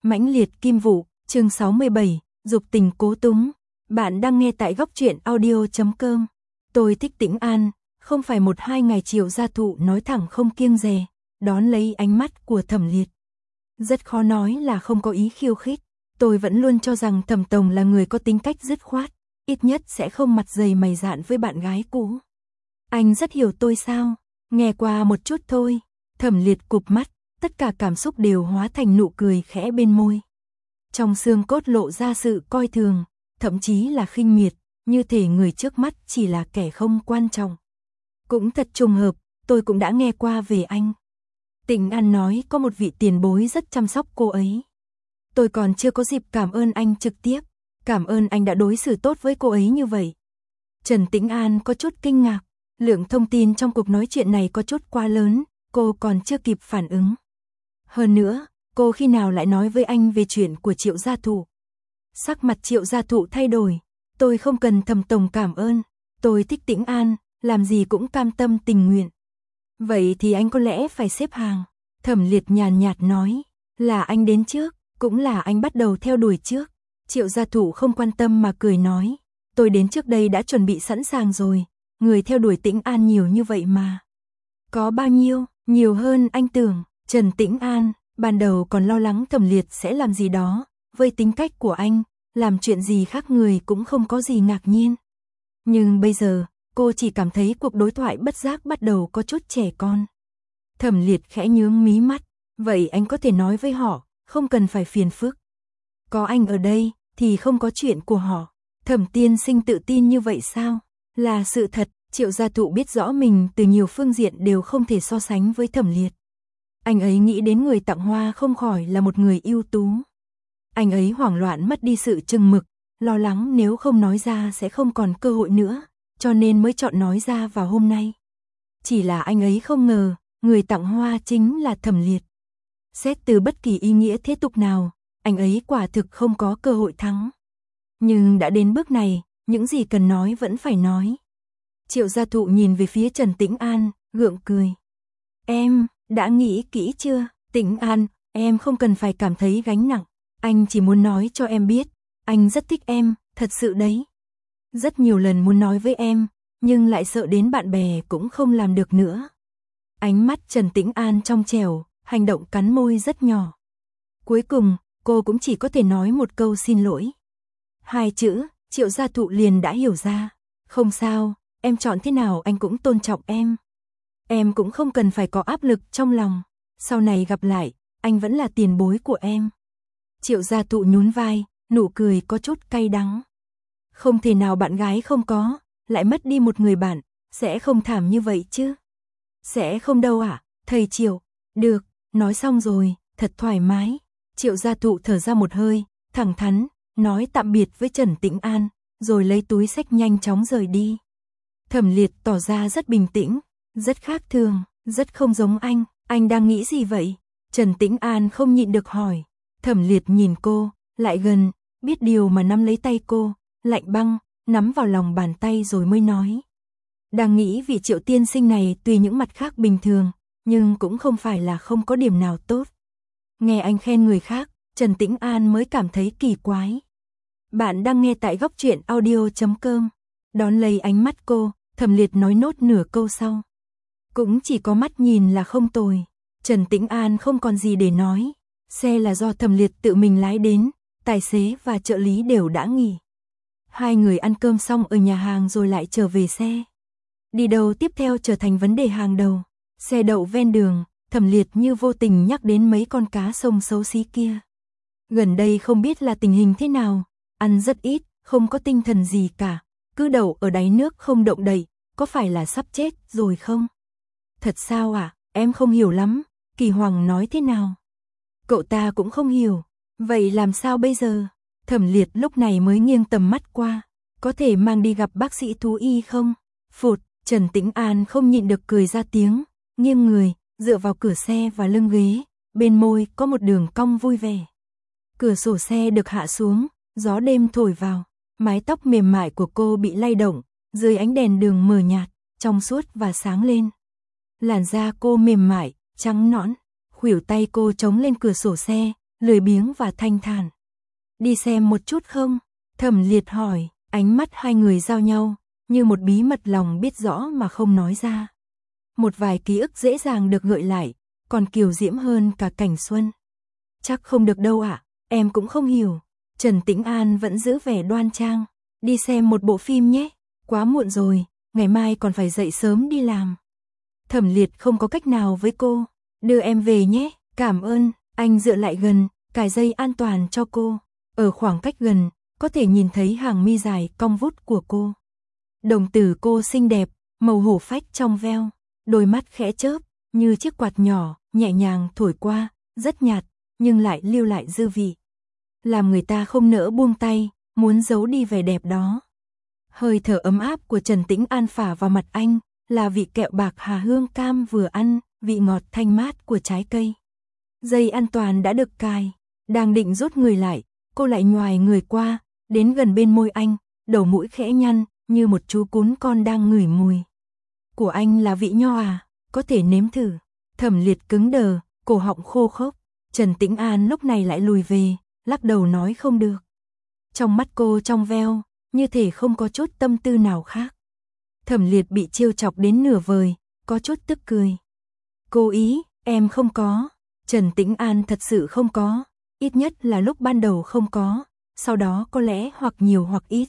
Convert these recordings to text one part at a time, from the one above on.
Mãnh liệt kim vụ, chương 67, dục tình cố túng. Bạn đang nghe tại góc truyện audio.com. Tôi thích Tĩnh An, không phải một hai ngày Triệu Gia Thụ nói thẳng không kiêng dè, đón lấy ánh mắt của Thẩm Liệt. Rất khó nói là không có ý khiêu khích, tôi vẫn luôn cho rằng Thẩm Tổng là người có tính cách dứt khoát, ít nhất sẽ không mặt dày mày dạn với bạn gái cũ. Anh rất hiểu tôi sao? Nghe qua một chút thôi. Thẩm Liệt cụp mắt, tất cả cảm xúc đều hóa thành nụ cười khẽ bên môi. Trong xương cốt lộ ra sự coi thường, thậm chí là khinh miệt, như thể người trước mắt chỉ là kẻ không quan trọng. Cũng thật trùng hợp, tôi cũng đã nghe qua về anh. Tĩnh An nói có một vị tiền bối rất chăm sóc cô ấy. Tôi còn chưa có dịp cảm ơn anh trực tiếp, cảm ơn anh đã đối xử tốt với cô ấy như vậy. Trần Tĩnh An có chút kinh ngạc, lượng thông tin trong cuộc nói chuyện này có chút quá lớn, cô còn chưa kịp phản ứng. Hơn nữa, cô khi nào lại nói với anh về chuyện của Triệu Gia Thụ? Sắc mặt Triệu Gia Thụ thay đổi, tôi không cần Thẩm Tổng cảm ơn, tôi thích Tĩnh An, làm gì cũng cam tâm tình nguyện. Vậy thì anh có lẽ phải xếp hàng. Thẩm Liệt nhàn nhạt nói, là anh đến trước, cũng là anh bắt đầu theo đuổi trước. Triệu Gia Thụ không quan tâm mà cười nói, tôi đến trước đây đã chuẩn bị sẵn sàng rồi, người theo đuổi Tĩnh An nhiều như vậy mà. Có bao nhiêu, nhiều hơn anh tưởng. Trần Tĩnh An, ban đầu còn lo lắng Thẩm Liệt sẽ làm gì đó, với tính cách của anh, làm chuyện gì khác người cũng không có gì ngạc nhiên. Nhưng bây giờ, cô chỉ cảm thấy cuộc đối thoại bất giác bắt đầu có chút trẻ con. Thẩm Liệt khẽ nhướng mí mắt, vậy anh có thể nói với họ, không cần phải phiền phức. Có anh ở đây, thì không có chuyện của họ. Thẩm tiên sinh tự tin như vậy sao? Là sự thật, Triệu Gia Thụ biết rõ mình từ nhiều phương diện đều không thể so sánh với Thẩm Liệt. Anh ấy nghĩ đến người tặng hoa không khỏi là một người ưu tú. Anh ấy hoảng loạn mất đi sự chừng mực, lo lắng nếu không nói ra sẽ không còn cơ hội nữa, cho nên mới chọn nói ra vào hôm nay. Chỉ là anh ấy không ngờ, người tặng hoa chính là Thẩm Liệt. Xét từ bất kỳ ý nghĩa thế tục nào, anh ấy quả thực không có cơ hội thắng. Nhưng đã đến bước này, những gì cần nói vẫn phải nói. Triệu Gia Thụ nhìn về phía Trần Tĩnh An, gượng cười. Em, đã nghĩ kỹ chưa? Tĩnh An, em không cần phải cảm thấy gánh nặng. Anh chỉ muốn nói cho em biết, anh rất thích em, thật sự đấy. Rất nhiều lần muốn nói với em, nhưng lại sợ đến bạn bè cũng không làm được nữa. Ánh mắt Trần Tĩnh An trong trẻo, hành động cắn môi rất nhỏ. Cuối cùng, cô cũng chỉ có thể nói một câu xin lỗi. Hai chữ, Triệu Gia Thụ liền đã hiểu ra. Không sao, em chọn thế nào anh cũng tôn trọng em. Em cũng không cần phải có áp lực trong lòng. Sau này gặp lại, anh vẫn là tiền bối của em. Triệu Gia Thụ nhún vai, nụ cười có chút cay đắng. Không thể nào bạn gái không có, lại mất đi một người bạn, sẽ không thảm như vậy chứ. Sẽ không đâu ạ, thầy Triệu. Được, nói xong rồi, thật thoải mái. Triệu Gia Thụ thở ra một hơi, thẳng thắn, nói tạm biệt với Trần Tĩnh An, rồi lấy túi xách nhanh chóng rời đi. Thẩm Liệt tỏ ra rất bình tĩnh, rất khác thường, rất không giống anh đang nghĩ gì vậy? Trần Tĩnh An không nhịn được hỏi. Thẩm Liệt nhìn cô, lại gần, biết điều mà nắm lấy tay cô, lạnh băng, nắm vào lòng bàn tay rồi mới nói. Đang nghĩ vị Triệu tiên sinh này tùy những mặt khác bình thường, nhưng cũng không phải là không có điểm nào tốt. Nghe anh khen người khác, Trần Tĩnh An mới cảm thấy kỳ quái. Bạn đang nghe tại góc truyện audio.com. Đón lấy ánh mắt cô, Thẩm Liệt nói nốt nửa câu sau. Cũng chỉ có mắt nhìn là không tồi. Trần Tĩnh An không còn gì để nói. Xe là do Thẩm Liệt tự mình lái đến, tài xế và trợ lý đều đã nghỉ. Hai người ăn cơm xong ở nhà hàng rồi lại trở về xe. Đi đâu tiếp theo trở thành vấn đề hàng đầu. Xe đậu ven đường, Thẩm Liệt như vô tình nhắc đến mấy con cá sông xấu xí kia. Gần đây không biết là tình hình thế nào, ăn rất ít, không có tinh thần gì cả, cứ đậu ở đáy nước không động đậy, có phải là sắp chết rồi không? Thật sao ạ? Em không hiểu lắm. Kỳ Hoàng nói thế nào? Cậu ta cũng không hiểu. Vậy làm sao bây giờ? Thẩm Liệt lúc này mới nghiêng tầm mắt qua. Có thể mang đi gặp bác sĩ thú y không? Phụt, Trần Tĩnh An không nhịn được cười ra tiếng, nghiêng người, dựa vào cửa xe và lưng ghế, bên môi có một đường cong vui vẻ. Cửa sổ xe được hạ xuống, gió đêm thổi vào, mái tóc mềm mại của cô bị lay động, dưới ánh đèn đường mờ nhạt, trong suốt và sáng lên. Làn da cô mềm mại, trắng nõn, khuỷu tay cô chống lên cửa sổ xe, lười biếng và thanh thản. Đi xem một chút không? Thẩm Liệt hỏi, ánh mắt hai người giao nhau, như một bí mật lòng biết rõ mà không nói ra. Một vài ký ức dễ dàng được gợi lại, còn kiều diễm hơn cả cảnh xuân. Chắc không được đâu ạ, em cũng không hiểu. Trần Tĩnh An vẫn giữ vẻ đoan trang. Đi xem một bộ phim nhé, quá muộn rồi, ngày mai còn phải dậy sớm đi làm. Thẩm Liệt không có cách nào với cô. Đưa em về nhé, cảm ơn. Anh dựa lại gần, cài dây an toàn cho cô. Ở khoảng cách gần, có thể nhìn thấy hàng mi dài cong vút của cô. Đồng tử cô xinh đẹp, màu hổ phách trong veo, đôi mắt khẽ chớp, như chiếc quạt nhỏ, nhẹ nhàng thổi qua, rất nhạt, nhưng lại lưu lại dư vị. Làm người ta không nỡ buông tay, muốn giấu đi vẻ đẹp đó. Hơi thở ấm áp của Trần Tĩnh An phả vào mặt anh, là vị kẹo bạc hà hương cam vừa ăn, vị ngọt thanh mát của trái cây. Dây an toàn đã được cài, đang định rút người lại, cô lại nhoài người qua, đến gần bên môi anh, đầu mũi khẽ nhăn, như một chú cún con đang ngửi mùi. Của anh là vị nho à, có thể nếm thử. Thẩm Liệt cứng đờ, cổ họng khô khốc. Trần Tĩnh An lúc này lại lùi về, lắc đầu nói không được. Trong mắt cô trong veo, như thể không có chút tâm tư nào khác. Thẩm Liệt bị trêu chọc đến nửa vời, có chút tức cười. Cô ý, em không có. Trần Tĩnh An thật sự không có, ít nhất là lúc ban đầu không có, sau đó có lẽ hoặc nhiều hoặc ít.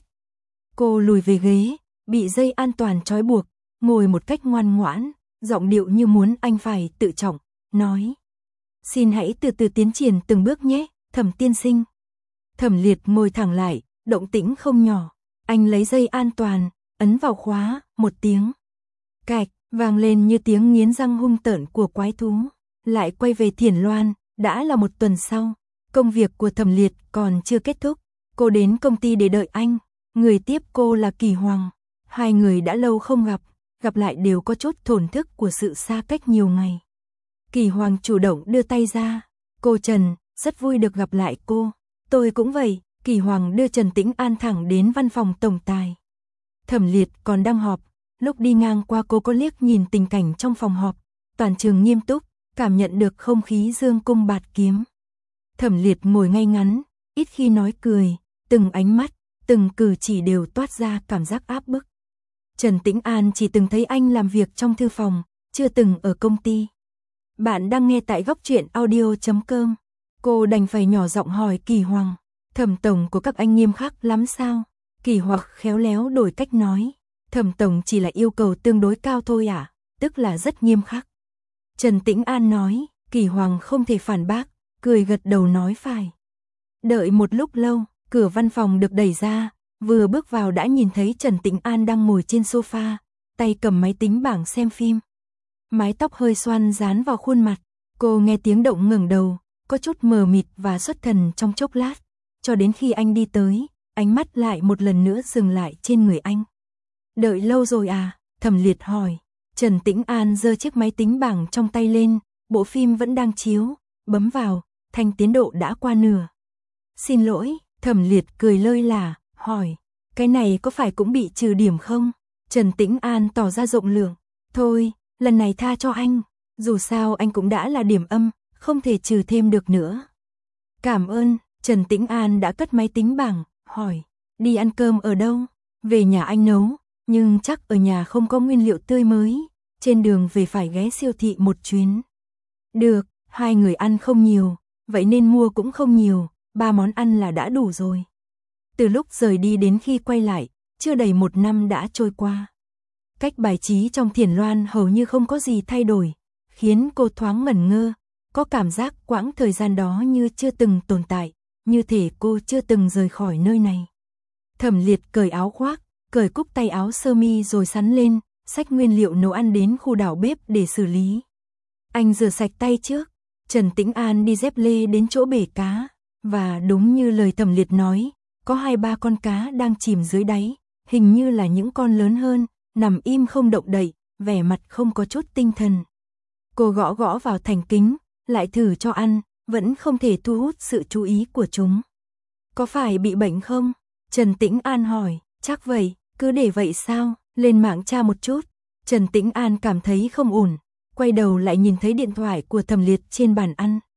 Cô lùi về ghế, bị dây an toàn trói buộc, ngồi một cách ngoan ngoãn, giọng điệu như muốn anh phải tự trọng, nói. Xin hãy từ từ tiến triển từng bước nhé, Thẩm tiên sinh. Thẩm Liệt ngồi thẳng lại, động tĩnh không nhỏ. Anh lấy dây an toàn, ấn vào khóa, một tiếng. Cạch, vang lên như tiếng nghiến răng hung tợn của quái thú. Lại quay về Thiển Loan, đã là một tuần sau. Công việc của Thẩm Liệt còn chưa kết thúc. Cô đến công ty để đợi anh. Người tiếp cô là Kỳ Hoàng. Hai người đã lâu không gặp lại đều có chút thổn thức của sự xa cách nhiều ngày. Kỳ Hoàng chủ động đưa tay ra. Cô Trần, rất vui được gặp lại cô. Tôi cũng vậy. Kỳ Hoàng đưa Trần Tĩnh An thẳng đến văn phòng tổng tài. Thẩm Liệt còn đang họp. Lúc đi ngang qua cô có liếc nhìn tình cảnh trong phòng họp. Toàn trường nghiêm túc, cảm nhận được không khí dương cung bạt kiếm. Thẩm Liệt ngồi ngay ngắn, ít khi nói cười, từng ánh mắt, từng cử chỉ đều toát ra cảm giác áp bức. Trần Tĩnh An chỉ từng thấy anh làm việc trong thư phòng, chưa từng ở công ty. Bạn đang nghe tại góc truyện audio.com. Cô đành phải nhỏ giọng hỏi Kỳ Hoàng, Thẩm tổng của các anh nghiêm khắc lắm sao? Kỳ Hoàng khéo léo đổi cách nói, Thẩm tổng chỉ là yêu cầu tương đối cao thôi à, tức là rất nghiêm khắc. Trần Tĩnh An nói, Kỳ Hoàng không thể phản bác, cười gật đầu nói phải. Đợi một lúc lâu, cửa văn phòng được đẩy ra, vừa bước vào đã nhìn thấy Trần Tĩnh An đang ngồi trên sofa, tay cầm máy tính bảng xem phim. Mái tóc hơi xoăn dán vào khuôn mặt, cô nghe tiếng động ngẩng đầu, có chút mờ mịt và xuất thần trong chốc lát, cho đến khi anh đi tới, ánh mắt lại một lần nữa dừng lại trên người anh. Đợi lâu rồi à? Thẩm Liệt hỏi. Trần Tĩnh An giơ chiếc máy tính bảng trong tay lên, bộ phim vẫn đang chiếu, bấm vào, thanh tiến độ đã qua nửa. Xin lỗi, Thẩm Liệt cười lơi là, hỏi, cái này có phải cũng bị trừ điểm không? Trần Tĩnh An tỏ ra rộng lượng, thôi, lần này tha cho anh, dù sao anh cũng đã là điểm âm, không thể trừ thêm được nữa. Cảm ơn. Trần Tĩnh An đã cất máy tính bảng, hỏi, đi ăn cơm ở đâu? Về nhà anh nấu, nhưng chắc ở nhà không có nguyên liệu tươi mới, trên đường về phải ghé siêu thị một chuyến. Được, hai người ăn không nhiều, vậy nên mua cũng không nhiều, 3 món ăn là đã đủ rồi. Từ lúc rời đi đến khi quay lại, chưa đầy 1 năm đã trôi qua. Cách bài trí trong Thiển Loan hầu như không có gì thay đổi, khiến cô thoáng ngẩn ngơ, có cảm giác quãng thời gian đó như chưa từng tồn tại, như thể cô chưa từng rời khỏi nơi này. Thẩm Liệt cởi áo khoác, cởi cúc tay áo sơ mi rồi sắn lên, xách nguyên liệu nấu ăn đến khu đảo bếp để xử lý. Anh rửa sạch tay trước, Trần Tĩnh An đi dép lê đến chỗ bể cá, và đúng như lời Thẩm Liệt nói, có 2-3 con cá đang chìm dưới đáy, hình như là những con lớn hơn, nằm im không động đậy, vẻ mặt không có chút tinh thần. Cô gõ gõ vào thành kính, lại thử cho ăn, vẫn không thể thu hút sự chú ý của chúng. Có phải bị bệnh không? Trần Tĩnh An hỏi, chắc vậy, cứ để vậy sao? Lên mạng tra một chút. Trần Tĩnh An cảm thấy không ổn, quay đầu lại nhìn thấy điện thoại của Thẩm Liệt trên bàn ăn.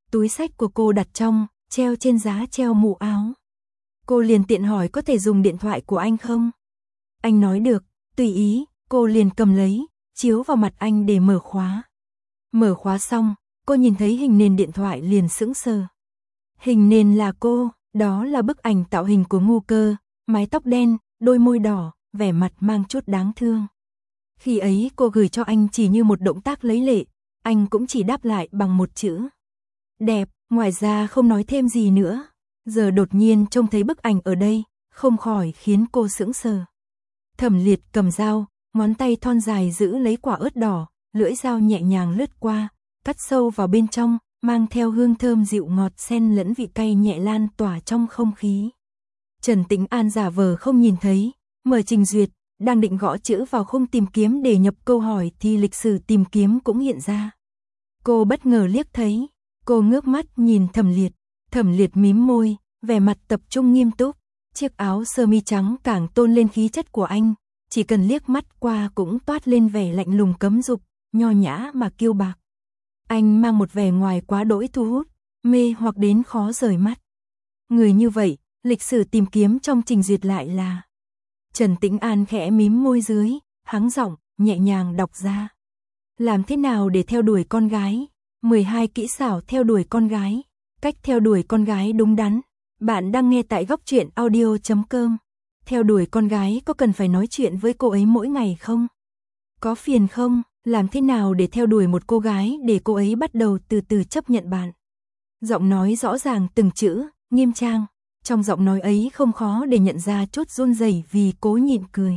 túi xách của cô đặt trong, treo trên giá treo mũ áo. Cô liền tiện hỏi có thể dùng điện thoại của anh không? Anh nói được, tùy ý, cô liền cầm lấy, chiếu vào mặt anh để mở khóa. Mở khóa xong, cô nhìn thấy hình nền điện thoại liền sững sờ. Hình nền là cô, đó là bức ảnh tạo hình của Ngu Cơ, mái tóc đen, đôi môi đỏ, vẻ mặt mang chút đáng thương. Khi ấy cô gửi cho anh chỉ như một động tác lấy lệ, anh cũng chỉ đáp lại bằng một chữ. Đẹp, ngoài ra không nói thêm gì nữa. Giờ đột nhiên trông thấy bức ảnh ở đây, không khỏi khiến cô sững sờ. Thẩm Liệt cầm dao, ngón tay thon dài giữ lấy quả ớt đỏ, lưỡi dao nhẹ nhàng lướt qua, cắt sâu vào bên trong, mang theo hương thơm dịu ngọt xen lẫn vị cay nhẹ lan tỏa trong không khí. Trần Tĩnh An giả vờ không nhìn thấy, mở trình duyệt, đang định gõ chữ vào khung tìm kiếm để nhập câu hỏi thì lịch sử tìm kiếm cũng hiện ra. Cô bất ngờ liếc thấy, cô ngước mắt nhìn Thẩm Liệt mím môi, vẻ mặt tập trung nghiêm túc, chiếc áo sơ mi trắng càng tôn lên khí chất của anh, chỉ cần liếc mắt qua cũng toát lên vẻ lạnh lùng cấm dục, nho nhã mà kiêu bạc. Anh mang một vẻ ngoài quá đỗi thu hút, mê hoặc đến khó rời mắt. Người như vậy, lịch sử tìm kiếm trong trình duyệt lại là. Trần Tĩnh An khẽ mím môi dưới, hắng giọng, nhẹ nhàng đọc ra. Làm thế nào để theo đuổi con gái? 12 kỹ xảo theo đuổi con gái. Cách theo đuổi con gái đúng đắn. Bạn đang nghe tại góc truyện audio.com. Theo đuổi con gái có cần phải nói chuyện với cô ấy mỗi ngày không? Có phiền không? Làm thế nào để theo đuổi một cô gái để cô ấy bắt đầu từ từ chấp nhận bạn? Giọng nói rõ ràng từng chữ, nghiêm trang. Trong giọng nói ấy không khó để nhận ra chút run rẩy vì cố nhịn cười.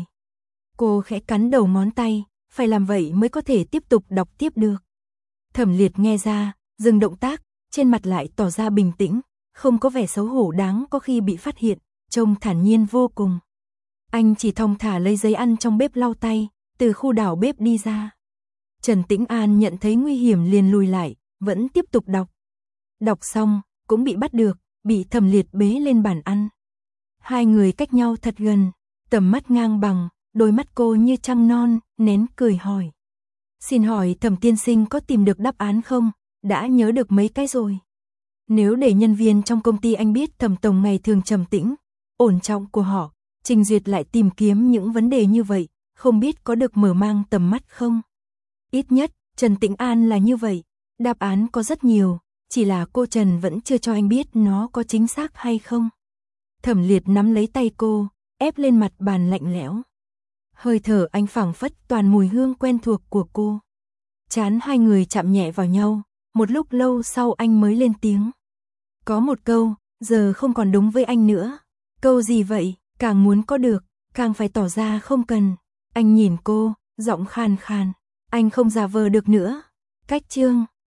Cô khẽ cắn đầu ngón tay, phải làm vậy mới có thể tiếp tục đọc tiếp được. Thẩm Liệt nghe ra, dừng động tác, trên mặt lại tỏ ra bình tĩnh, không có vẻ xấu hổ đáng có khi bị phát hiện, trông thản nhiên vô cùng. Anh chỉ thong thả lấy giấy ăn trong bếp lau tay, từ khu đảo bếp đi ra. Trần Tĩnh An nhận thấy nguy hiểm liền lùi lại, vẫn tiếp tục đọc. Đọc xong, cũng bị bắt được, bị Thẩm Liệt bế lên bàn ăn. Hai người cách nhau thật gần, tầm mắt ngang bằng, đôi mắt cô như trăng non, nén cười hỏi. Xin hỏi Thẩm tiên sinh có tìm được đáp án không? Đã nhớ được mấy cái rồi. Nếu để nhân viên trong công ty anh biết Thẩm tổng ngày thường trầm tĩnh, ổn trọng của họ, trình duyệt lại tìm kiếm những vấn đề như vậy, không biết có được mở mang tầm mắt không? Ít nhất, Trần Tĩnh An là như vậy, đáp án có rất nhiều, chỉ là cô Trần vẫn chưa cho anh biết nó có chính xác hay không. Thẩm Liệt nắm lấy tay cô, ép lên mặt bàn lạnh lẽo. Hơi thở anh phảng phất toàn mùi hương quen thuộc của cô. Trán hai người chạm nhẹ vào nhau, một lúc lâu sau anh mới lên tiếng. Có một câu, giờ không còn đúng với anh nữa. Câu gì vậy? Càng muốn có được, càng phải tỏ ra không cần. Anh nhìn cô, giọng khàn khàn. Anh không giả vờ được nữa. Cách chương